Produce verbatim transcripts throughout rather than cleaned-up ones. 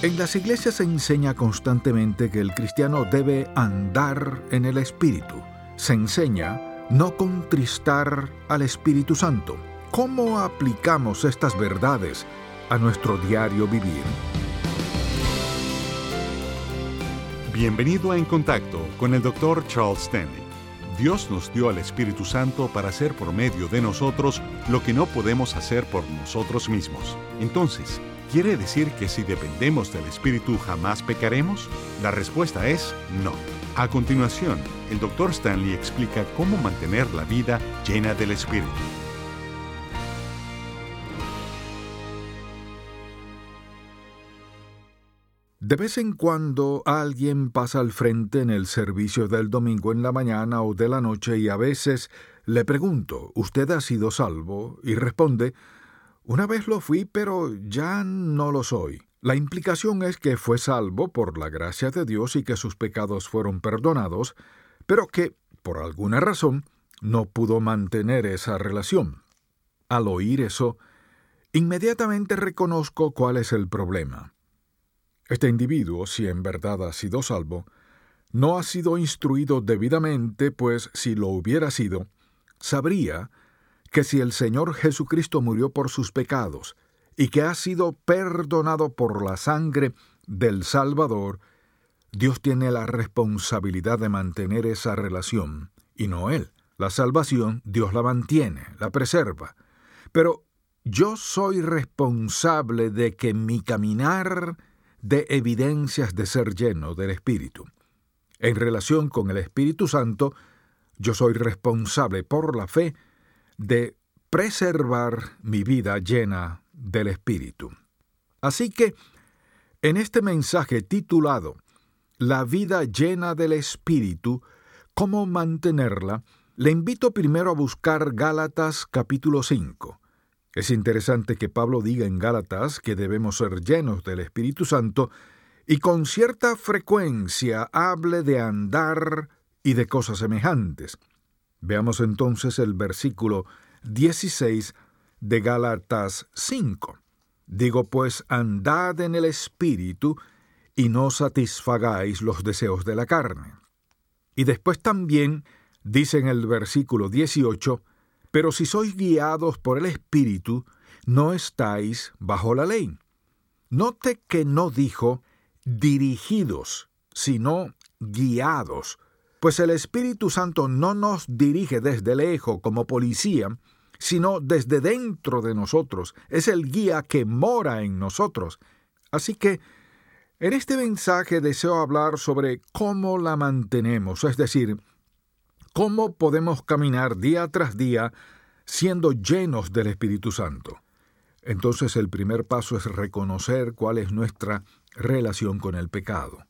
En las iglesias se enseña constantemente que el cristiano debe andar en el Espíritu. Se enseña no contristar al Espíritu Santo. ¿Cómo aplicamos estas verdades a nuestro diario vivir? Bienvenido a En Contacto con el doctor Charles Stanley. Dios nos dio al Espíritu Santo para hacer por medio de nosotros lo que no podemos hacer por nosotros mismos. Entonces, ¿quiere decir que si dependemos del Espíritu jamás pecaremos? La respuesta es no. A continuación, el doctor Stanley explica cómo mantener la vida llena del Espíritu. De vez en cuando alguien pasa al frente en el servicio del domingo en la mañana o de la noche y a veces le pregunto, ¿usted ha sido salvo? Y responde, una vez lo fui, pero ya no lo soy. La implicación es que fue salvo por la gracia de Dios y que sus pecados fueron perdonados, pero que, por alguna razón, no pudo mantener esa relación. Al oír eso, inmediatamente reconozco cuál es el problema. Este individuo, si en verdad ha sido salvo, no ha sido instruido debidamente, pues si lo hubiera sido, sabría que si el Señor Jesucristo murió por sus pecados y que ha sido perdonado por la sangre del Salvador, Dios tiene la responsabilidad de mantener esa relación, y no Él. La salvación Dios la mantiene, la preserva. Pero yo soy responsable de que mi caminar de evidencias de ser lleno del Espíritu. En relación con el Espíritu Santo, yo soy responsable por la fe de preservar mi vida llena del Espíritu. Así que, en este mensaje titulado La vida llena del Espíritu, ¿cómo mantenerla?, le invito primero a buscar Gálatas capítulo cinco. Es interesante que Pablo diga en Gálatas que debemos ser llenos del Espíritu Santo y con cierta frecuencia hable de andar y de cosas semejantes. Veamos entonces el versículo dieciséis de Gálatas cinco. Digo pues, andad en el Espíritu y no satisfagáis los deseos de la carne. Y después también dice en el versículo dieciocho, pero si sois guiados por el Espíritu, no estáis bajo la ley. Note que no dijo dirigidos, sino guiados, pues el Espíritu Santo no nos dirige desde lejos como policía, sino desde dentro de nosotros. Es el guía que mora en nosotros. Así que, en este mensaje deseo hablar sobre cómo la mantenemos, es decir, ¿cómo podemos caminar día tras día siendo llenos del Espíritu Santo? Entonces el primer paso es reconocer cuál es nuestra relación con el pecado.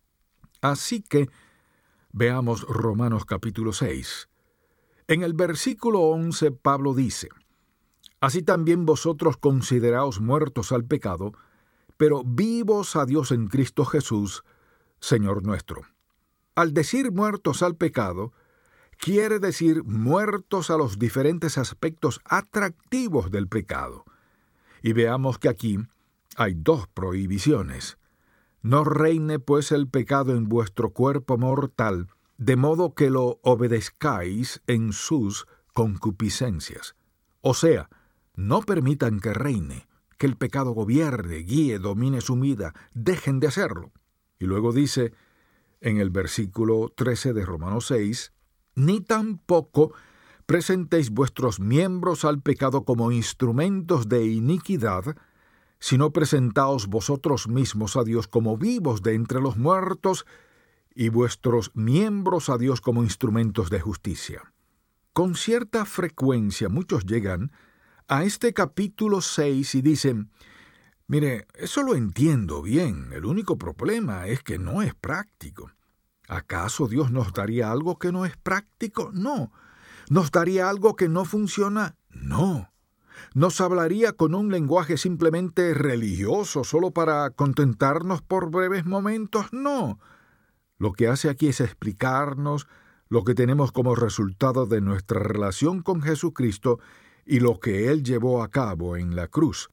Así que veamos Romanos capítulo seis. En el versículo once Pablo dice, así también vosotros consideraos muertos al pecado, pero vivos a Dios en Cristo Jesús, Señor nuestro. Al decir muertos al pecado, quiere decir muertos a los diferentes aspectos atractivos del pecado. Y veamos que aquí hay dos prohibiciones. No reine pues el pecado en vuestro cuerpo mortal, de modo que lo obedezcáis en sus concupiscencias. O sea, no permitan que reine, que el pecado gobierne, guíe, domine su vida, dejen de hacerlo. Y luego dice, en el versículo trece de Romanos seis, ni tampoco presentéis vuestros miembros al pecado como instrumentos de iniquidad, sino presentaos vosotros mismos a Dios como vivos de entre los muertos, y vuestros miembros a Dios como instrumentos de justicia. Con cierta frecuencia muchos llegan a este capítulo seis y dicen, mire, eso lo entiendo bien, el único problema es que no es práctico. ¿Acaso Dios nos daría algo que no es práctico? No. ¿Nos daría algo que no funciona? No. ¿Nos hablaría con un lenguaje simplemente religioso solo para contentarnos por breves momentos? No. Lo que hace aquí es explicarnos lo que tenemos como resultado de nuestra relación con Jesucristo y lo que Él llevó a cabo en la cruz.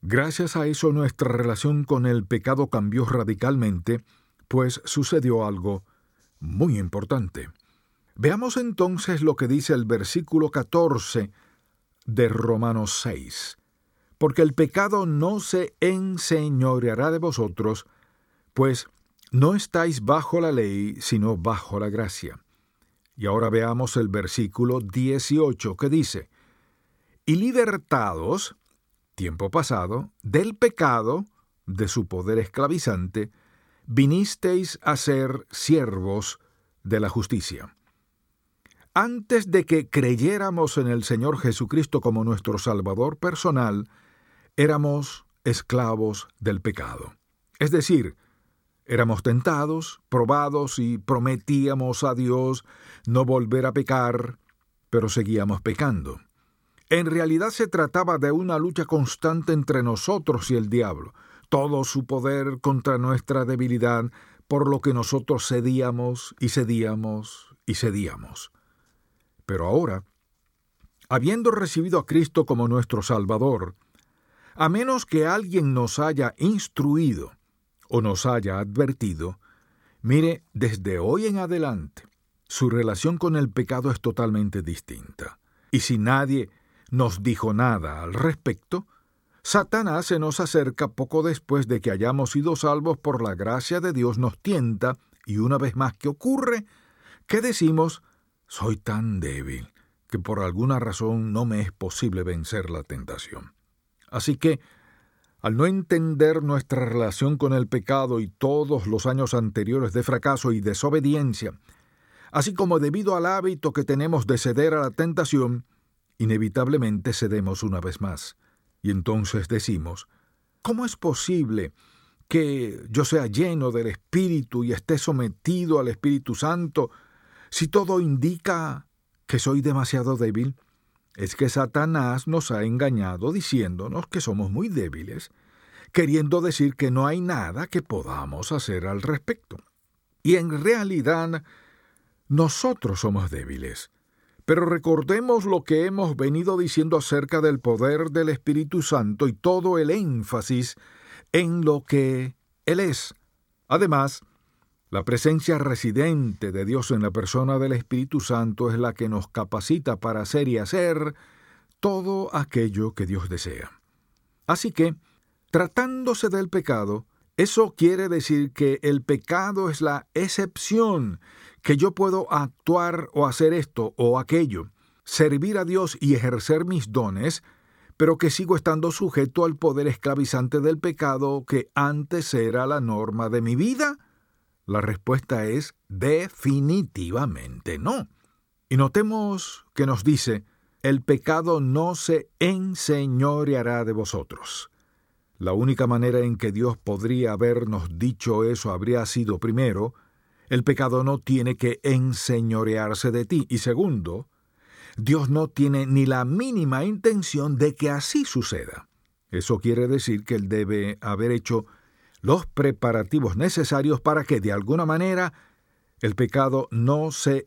Gracias a eso nuestra relación con el pecado cambió radicalmente, pues sucedió algo muy importante. Veamos entonces lo que dice el versículo catorce de Romanos seis. Porque el pecado no se enseñoreará de vosotros, pues no estáis bajo la ley, sino bajo la gracia. Y ahora veamos el versículo dieciocho, que dice: Y libertados, tiempo pasado, del pecado, de su poder esclavizante, vinisteis a ser siervos de la justicia. Antes de que creyéramos en el Señor Jesucristo como nuestro Salvador personal, éramos esclavos del pecado. Es decir, éramos tentados, probados y prometíamos a Dios no volver a pecar, pero seguíamos pecando. En realidad se trataba de una lucha constante entre nosotros y el diablo, todo su poder contra nuestra debilidad, por lo que nosotros cedíamos y cedíamos y cedíamos. Pero ahora, habiendo recibido a Cristo como nuestro Salvador, a menos que alguien nos haya instruido o nos haya advertido, mire, desde hoy en adelante, su relación con el pecado es totalmente distinta. Y si nadie nos dijo nada al respecto, Satanás se nos acerca poco después de que hayamos sido salvos por la gracia de Dios, nos tienta, y una vez más, ¿qué ocurre? Que decimos: soy tan débil que por alguna razón no me es posible vencer la tentación. Así que, al no entender nuestra relación con el pecado y todos los años anteriores de fracaso y desobediencia, así como debido al hábito que tenemos de ceder a la tentación, inevitablemente cedemos una vez más. Y entonces decimos: ¿cómo es posible que yo sea lleno del Espíritu y esté sometido al Espíritu Santo si todo indica que soy demasiado débil? Es que Satanás nos ha engañado diciéndonos que somos muy débiles, queriendo decir que no hay nada que podamos hacer al respecto. Y en realidad, nosotros somos débiles. Pero recordemos lo que hemos venido diciendo acerca del poder del Espíritu Santo y todo el énfasis en lo que Él es. Además, la presencia residente de Dios en la persona del Espíritu Santo es la que nos capacita para hacer y hacer todo aquello que Dios desea. Así que, tratándose del pecado, eso quiere decir que el pecado es la excepción, que yo puedo actuar o hacer esto o aquello, servir a Dios y ejercer mis dones, pero que sigo estando sujeto al poder esclavizante del pecado que antes era la norma de mi vida. La respuesta es definitivamente no. Y notemos que nos dice: el pecado no se enseñoreará de vosotros. La única manera en que Dios podría habernos dicho eso habría sido, primero, el pecado no tiene que enseñorearse de ti, y segundo, Dios no tiene ni la mínima intención de que así suceda. Eso quiere decir que Él debe haber hecho los preparativos necesarios para que, de alguna manera, el pecado no se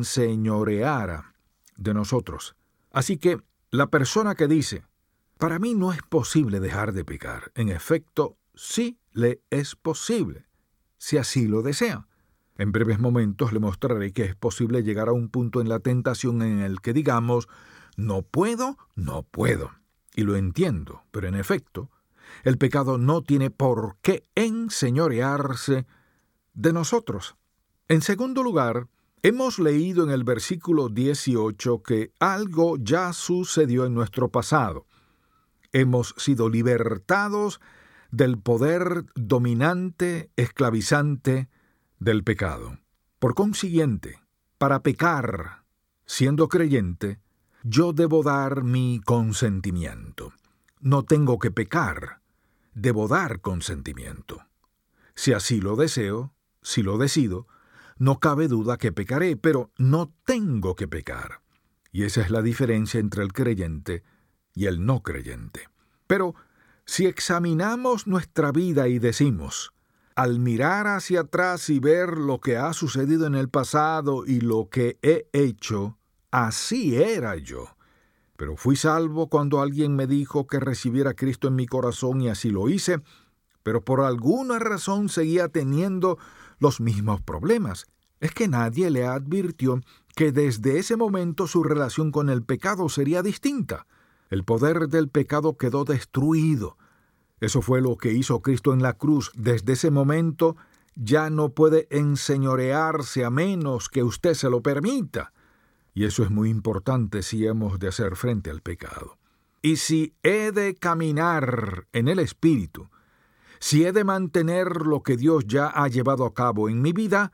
enseñoreara de nosotros. Así que la persona que dice: para mí no es posible dejar de pecar, en efecto, sí le es posible, si así lo desea. En breves momentos le mostraré que es posible llegar a un punto en la tentación en el que digamos: no puedo, no puedo. Y lo entiendo, pero en efecto, el pecado no tiene por qué enseñorearse de nosotros. En segundo lugar, hemos leído en el versículo dieciocho que algo ya sucedió en nuestro pasado. Hemos sido libertados del poder dominante, esclavizante del pecado. Por consiguiente, para pecar, siendo creyente, yo debo dar mi consentimiento. No tengo que pecar, debo dar consentimiento. Si así lo deseo, si lo decido, no cabe duda que pecaré, pero no tengo que pecar. Y esa es la diferencia entre el creyente y el no creyente. Pero si examinamos nuestra vida y decimos: al mirar hacia atrás y ver lo que ha sucedido en el pasado y lo que he hecho, así era yo. Pero fui salvo cuando alguien me dijo que recibiera a Cristo en mi corazón y así lo hice, pero por alguna razón seguía teniendo los mismos problemas. Es que nadie le advirtió que desde ese momento su relación con el pecado sería distinta. El poder del pecado quedó destruido. Eso fue lo que hizo Cristo en la cruz. Desde ese momento ya no puede enseñorearse a menos que usted se lo permita. Y eso es muy importante si hemos de hacer frente al pecado. Y si he de caminar en el Espíritu, si he de mantener lo que Dios ya ha llevado a cabo en mi vida,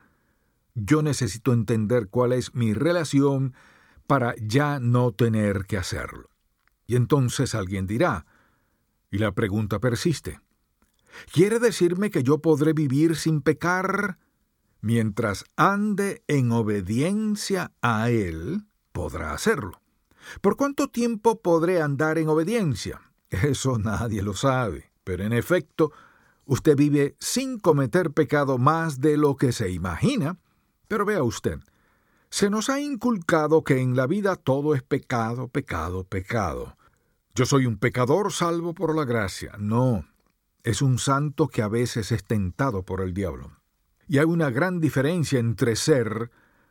yo necesito entender cuál es mi relación para ya no tener que hacerlo. Y entonces alguien dirá, y la pregunta persiste, ¿quiere decirme que yo podré vivir sin pecar? Mientras ande en obediencia a Él, podrá hacerlo. ¿Por cuánto tiempo podré andar en obediencia? Eso nadie lo sabe, pero en efecto, usted vive sin cometer pecado más de lo que se imagina. Pero vea usted, se nos ha inculcado que en la vida todo es pecado, pecado, pecado. Yo soy un pecador salvo por la gracia. No, es un santo que a veces es tentado por el diablo. Y hay una gran diferencia entre ser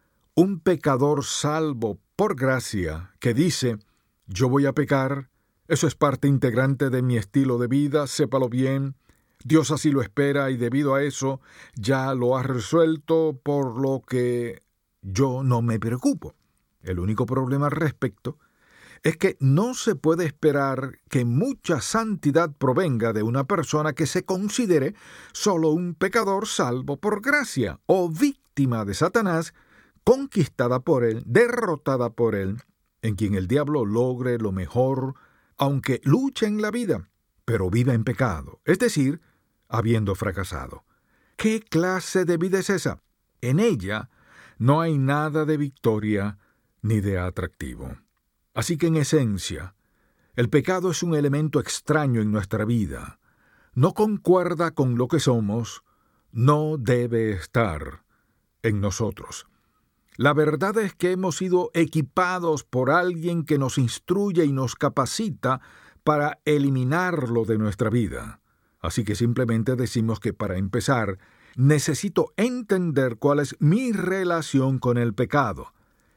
un pecador salvo por gracia que dice, yo voy a pecar, eso es parte integrante de mi estilo de vida, sépalo bien, Dios así lo espera y debido a eso ya lo ha resuelto, por lo que yo no me preocupo. El único problema al respecto es que no se puede esperar que mucha santidad provenga de una persona que se considere solo un pecador salvo por gracia o víctima de Satanás, conquistada por él, derrotada por él, en quien el diablo logre lo mejor, aunque luche en la vida, pero viva en pecado, es decir, habiendo fracasado. ¿Qué clase de vida es esa? En ella no hay nada de victoria ni de atractivo. Así que en esencia, el pecado es un elemento extraño en nuestra vida. No concuerda con lo que somos, no debe estar en nosotros. La verdad es que hemos sido equipados por alguien que nos instruye y nos capacita para eliminarlo de nuestra vida. Así que simplemente decimos que para empezar, necesito entender cuál es mi relación con el pecado.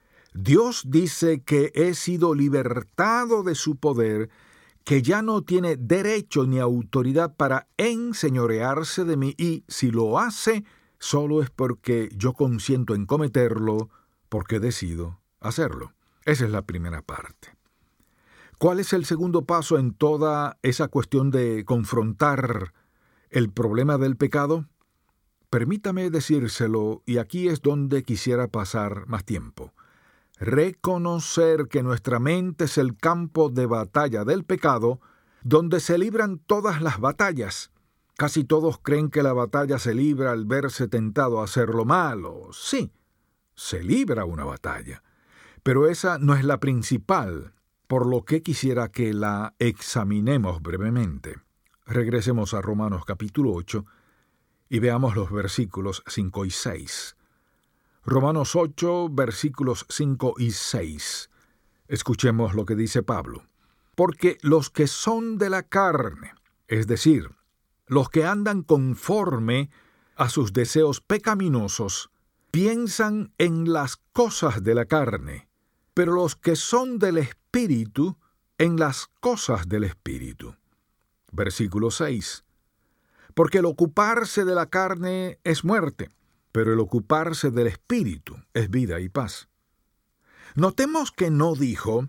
Dios dice que he sido libertado de su poder, que ya no tiene derecho ni autoridad para enseñorearse de mí, y si lo hace, solo es porque yo consiento en cometerlo, porque decido hacerlo. Esa es la primera parte. ¿Cuál es el segundo paso en toda esa cuestión de confrontar el problema del pecado? Permítame decírselo, y aquí es donde quisiera pasar más tiempo. Reconocer que nuestra mente es el campo de batalla del pecado, donde se libran todas las batallas. Casi todos creen que la batalla se libra al verse tentado a hacer lo malo. Sí, se libra una batalla, pero esa no es la principal, por lo que quisiera que la examinemos brevemente. Regresemos a Romanos capítulo ocho y veamos los versículos cinco y seis. Romanos ocho, versículos cinco y seis. Escuchemos lo que dice Pablo. Porque los que son de la carne, es decir, los que andan conforme a sus deseos pecaminosos, piensan en las cosas de la carne, pero los que son del Espíritu, en las cosas del Espíritu. Versículo seis. Porque el ocuparse de la carne es muerte, pero el ocuparse del Espíritu es vida y paz. Notemos que no dijo,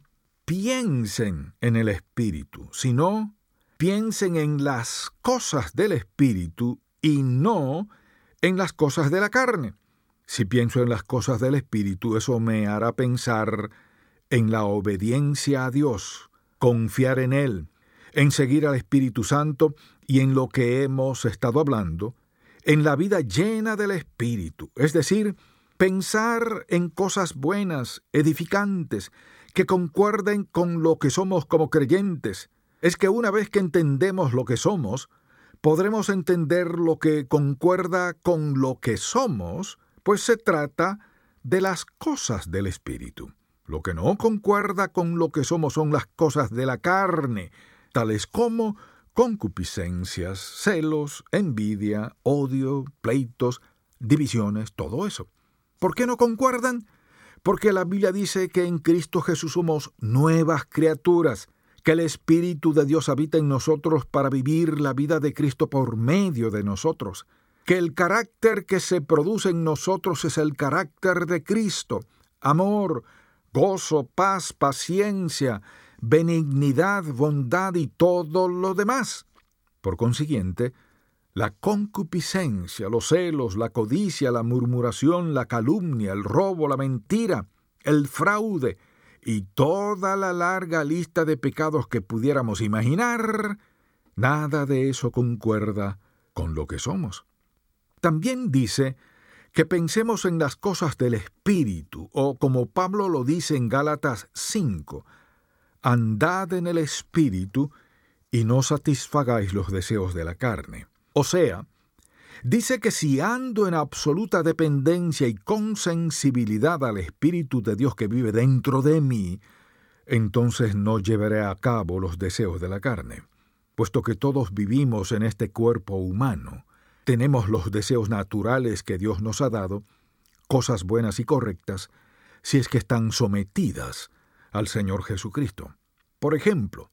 piensen en el Espíritu, sino piensen en las cosas del Espíritu y no en las cosas de la carne. Si pienso en las cosas del Espíritu, eso me hará pensar en la obediencia a Dios, confiar en Él, en seguir al Espíritu Santo y en lo que hemos estado hablando, en la vida llena del Espíritu, es decir, pensar en cosas buenas, edificantes, que concuerden con lo que somos como creyentes. Es que una vez que entendemos lo que somos, podremos entender lo que concuerda con lo que somos, pues se trata de las cosas del Espíritu. Lo que no concuerda con lo que somos son las cosas de la carne, tales como concupiscencias, celos, envidia, odio, pleitos, divisiones, todo eso. ¿Por qué no concuerdan? Porque la Biblia dice que en Cristo Jesús somos nuevas criaturas, que el Espíritu de Dios habita en nosotros para vivir la vida de Cristo por medio de nosotros, que el carácter que se produce en nosotros es el carácter de Cristo: amor, gozo, paz, paciencia, benignidad, bondad y todo lo demás. Por consiguiente, la concupiscencia, los celos, la codicia, la murmuración, la calumnia, el robo, la mentira, el fraude y toda la larga lista de pecados que pudiéramos imaginar, nada de eso concuerda con lo que somos. También dice que pensemos en las cosas del Espíritu, o como Pablo lo dice en Gálatas cinco, andad en el Espíritu y no satisfagáis los deseos de la carne. O sea, dice que si ando en absoluta dependencia y con sensibilidad al Espíritu de Dios que vive dentro de mí, entonces no llevaré a cabo los deseos de la carne. Puesto que todos vivimos en este cuerpo humano, tenemos los deseos naturales que Dios nos ha dado, cosas buenas y correctas, si es que están sometidas al Señor Jesucristo. Por ejemplo,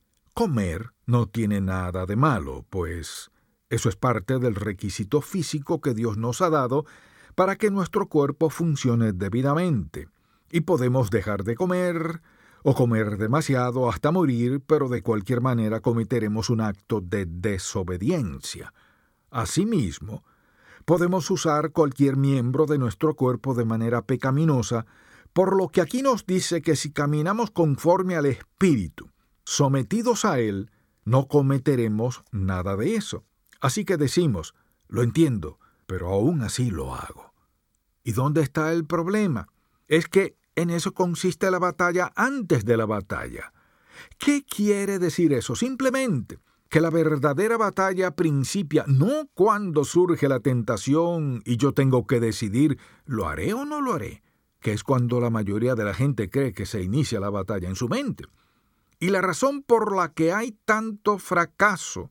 comer no tiene nada de malo, pues eso es parte del requisito físico que Dios nos ha dado para que nuestro cuerpo funcione debidamente. Y podemos dejar de comer o comer demasiado hasta morir, pero de cualquier manera cometeremos un acto de desobediencia. Asimismo, podemos usar cualquier miembro de nuestro cuerpo de manera pecaminosa, por lo que aquí nos dice que si caminamos conforme al Espíritu, sometidos a Él, no cometeremos nada de eso. Así que decimos, lo entiendo, pero aún así lo hago. ¿Y dónde está el problema? Es que en eso consiste la batalla antes de la batalla. ¿Qué quiere decir eso? Simplemente que la verdadera batalla principia no cuando surge la tentación y yo tengo que decidir, ¿lo haré o no lo haré? Que es cuando la mayoría de la gente cree que se inicia la batalla en su mente. Y la razón por la que hay tanto fracaso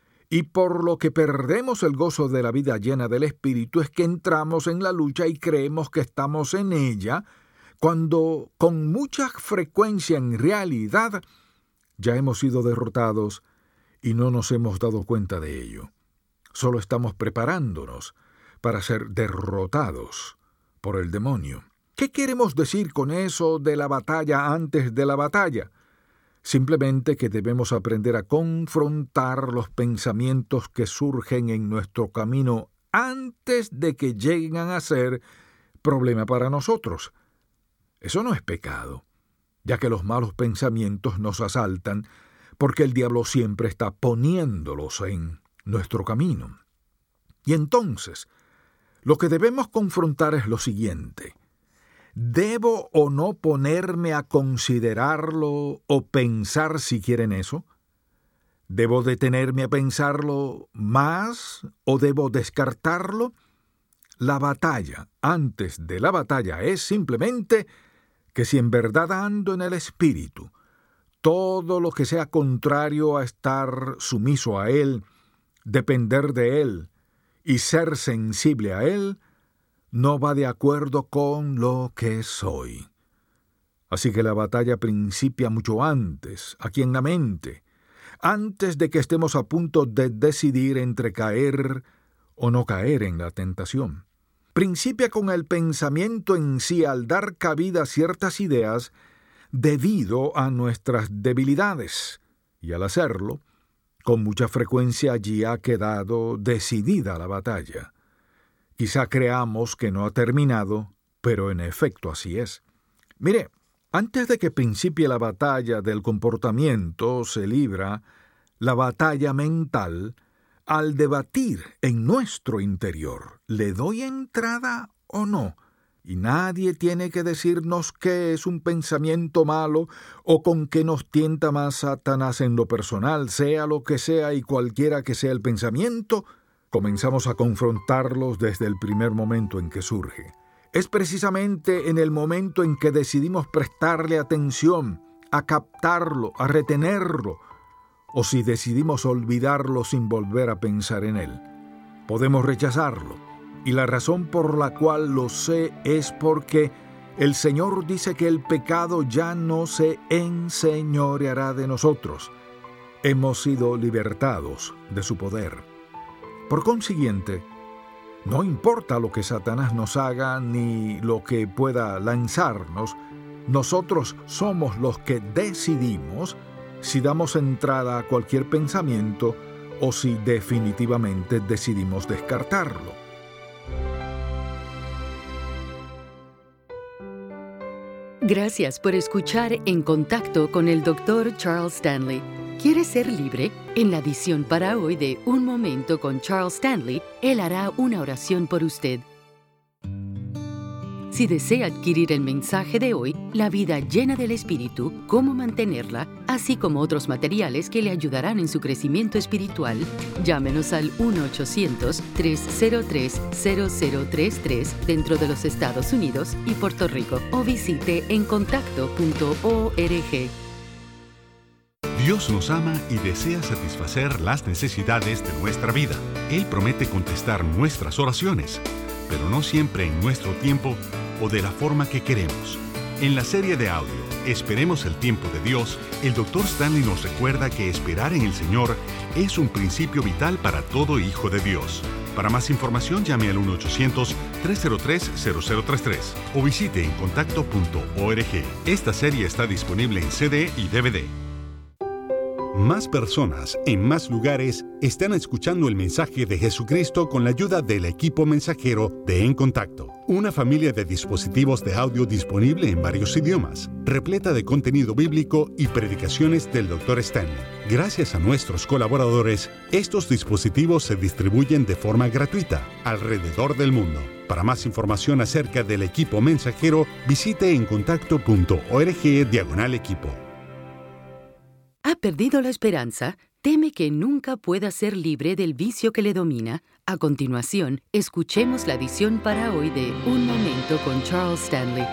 y por lo que perdemos el gozo de la vida llena del Espíritu es que entramos en la lucha y creemos que estamos en ella, cuando con mucha frecuencia en realidad ya hemos sido derrotados y no nos hemos dado cuenta de ello. Solo estamos preparándonos para ser derrotados por el demonio. ¿Qué queremos decir con eso de la batalla antes de la batalla? Simplemente que debemos aprender a confrontar los pensamientos que surgen en nuestro camino antes de que lleguen a ser problema para nosotros. Eso no es pecado, ya que los malos pensamientos nos asaltan porque el diablo siempre está poniéndolos en nuestro camino. Y entonces, lo que debemos confrontar es lo siguiente: ¿debo o no ponerme a considerarlo o pensar siquiera en eso? ¿Debo detenerme a pensarlo más o debo descartarlo? La batalla antes de la batalla es simplemente que si en verdad ando en el Espíritu, todo lo que sea contrario a estar sumiso a Él, depender de Él y ser sensible a Él, no va de acuerdo con lo que soy. Así que la batalla principia mucho antes, aquí en la mente, antes de que estemos a punto de decidir entre caer o no caer en la tentación. Principia con el pensamiento en sí al dar cabida a ciertas ideas debido a nuestras debilidades, y al hacerlo, con mucha frecuencia allí ha quedado decidida la batalla. Quizá creamos que no ha terminado, pero en efecto así es. Mire, antes de que principie la batalla del comportamiento, se libra la batalla mental al debatir en nuestro interior, ¿le doy entrada o no? Y nadie tiene que decirnos qué es un pensamiento malo o con qué nos tienta más Satanás en lo personal, sea lo que sea y cualquiera que sea el pensamiento. Comenzamos a confrontarlos desde el primer momento en que surge. Es precisamente en el momento en que decidimos prestarle atención, a captarlo, a retenerlo, o si decidimos olvidarlo sin volver a pensar en él. Podemos rechazarlo, y la razón por la cual lo sé es porque el Señor dice que el pecado ya no se enseñoreará de nosotros. Hemos sido libertados de su poder. Por consiguiente, no importa lo que Satanás nos haga ni lo que pueda lanzarnos, nosotros somos los que decidimos si damos entrada a cualquier pensamiento o si definitivamente decidimos descartarlo. Gracias por escuchar En Contacto con el doctor Charles Stanley. ¿Quiere ser libre? En la edición para hoy de Un Momento con Charles Stanley, él hará una oración por usted. Si desea adquirir el mensaje de hoy, La vida llena del Espíritu, cómo mantenerla, así como otros materiales que le ayudarán en su crecimiento espiritual, llámenos al uno ochocientos, tres cero tres, cero cero tres tres dentro de los Estados Unidos y Puerto Rico o visite en contacto punto org. Dios nos ama y desea satisfacer las necesidades de nuestra vida. Él promete contestar nuestras oraciones, pero no siempre en nuestro tiempo o de la forma que queremos. En la serie de audio Esperemos el tiempo de Dios, el doctor Stanley nos recuerda que esperar en el Señor es un principio vital para todo hijo de Dios. Para más información llame al uno ochocientos, tres cero tres, cero cero tres tres o visite en contacto punto org. Esta serie está disponible en C D y D V D. Más personas en más lugares están escuchando el mensaje de Jesucristo con la ayuda del equipo mensajero de En Contacto, una familia de dispositivos de audio disponible en varios idiomas, repleta de contenido bíblico y predicaciones del doctor Stanley. Gracias a nuestros colaboradores, estos dispositivos se distribuyen de forma gratuita alrededor del mundo. Para más información acerca del equipo mensajero, visite en contacto punto org diagonal equipo. ¿Ha perdido la esperanza? ¿Teme que nunca pueda ser libre del vicio que le domina? A continuación, escuchemos la edición para hoy de Un Momento con Charles Stanley.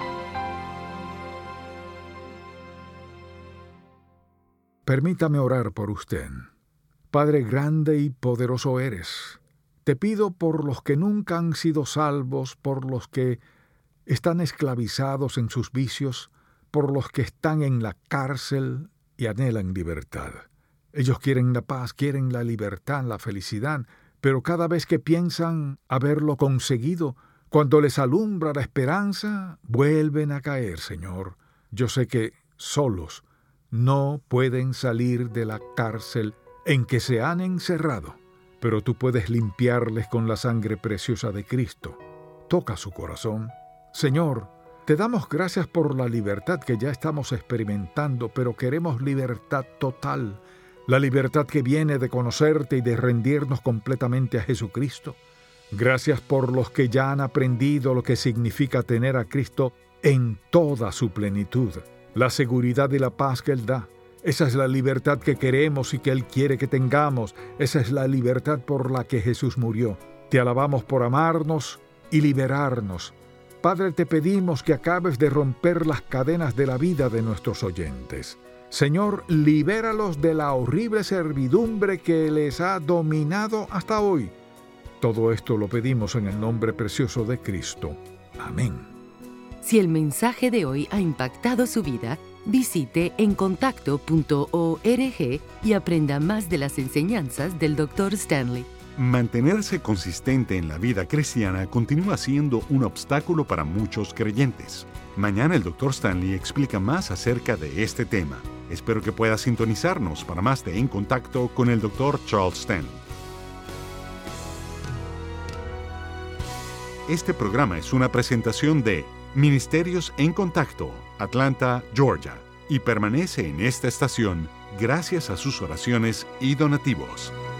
Permítame orar por usted. Padre grande y poderoso eres. Te pido por los que nunca han sido salvos, por los que están esclavizados en sus vicios, por los que están en la cárcel y anhelan libertad. Ellos quieren la paz, quieren la libertad, la felicidad, pero cada vez que piensan haberlo conseguido, cuando les alumbra la esperanza, vuelven a caer, Señor. Yo sé que solos no pueden salir de la cárcel en que se han encerrado, pero tú puedes limpiarles con la sangre preciosa de Cristo. Toca su corazón. Señor, te damos gracias por la libertad que ya estamos experimentando, pero queremos libertad total, la libertad que viene de conocerte y de rendirnos completamente a Jesucristo. Gracias por los que ya han aprendido lo que significa tener a Cristo en toda su plenitud, la seguridad y la paz que Él da. Esa es la libertad que queremos y que Él quiere que tengamos. Esa es la libertad por la que Jesús murió. Te alabamos por amarnos y liberarnos. Padre, te pedimos que acabes de romper las cadenas de la vida de nuestros oyentes. Señor, libéralos de la horrible servidumbre que les ha dominado hasta hoy. Todo esto lo pedimos en el nombre precioso de Cristo. Amén. Si el mensaje de hoy ha impactado su vida, visite en contacto punto org y aprenda más de las enseñanzas del doctor Stanley. Mantenerse consistente en la vida cristiana continúa siendo un obstáculo para muchos creyentes. Mañana el doctor Stanley explica más acerca de este tema. Espero que pueda sintonizarnos para más de En Contacto con el doctor Charles Stanley. Este programa es una presentación de Ministerios En Contacto, Atlanta, Georgia, y permanece en esta estación gracias a sus oraciones y donativos.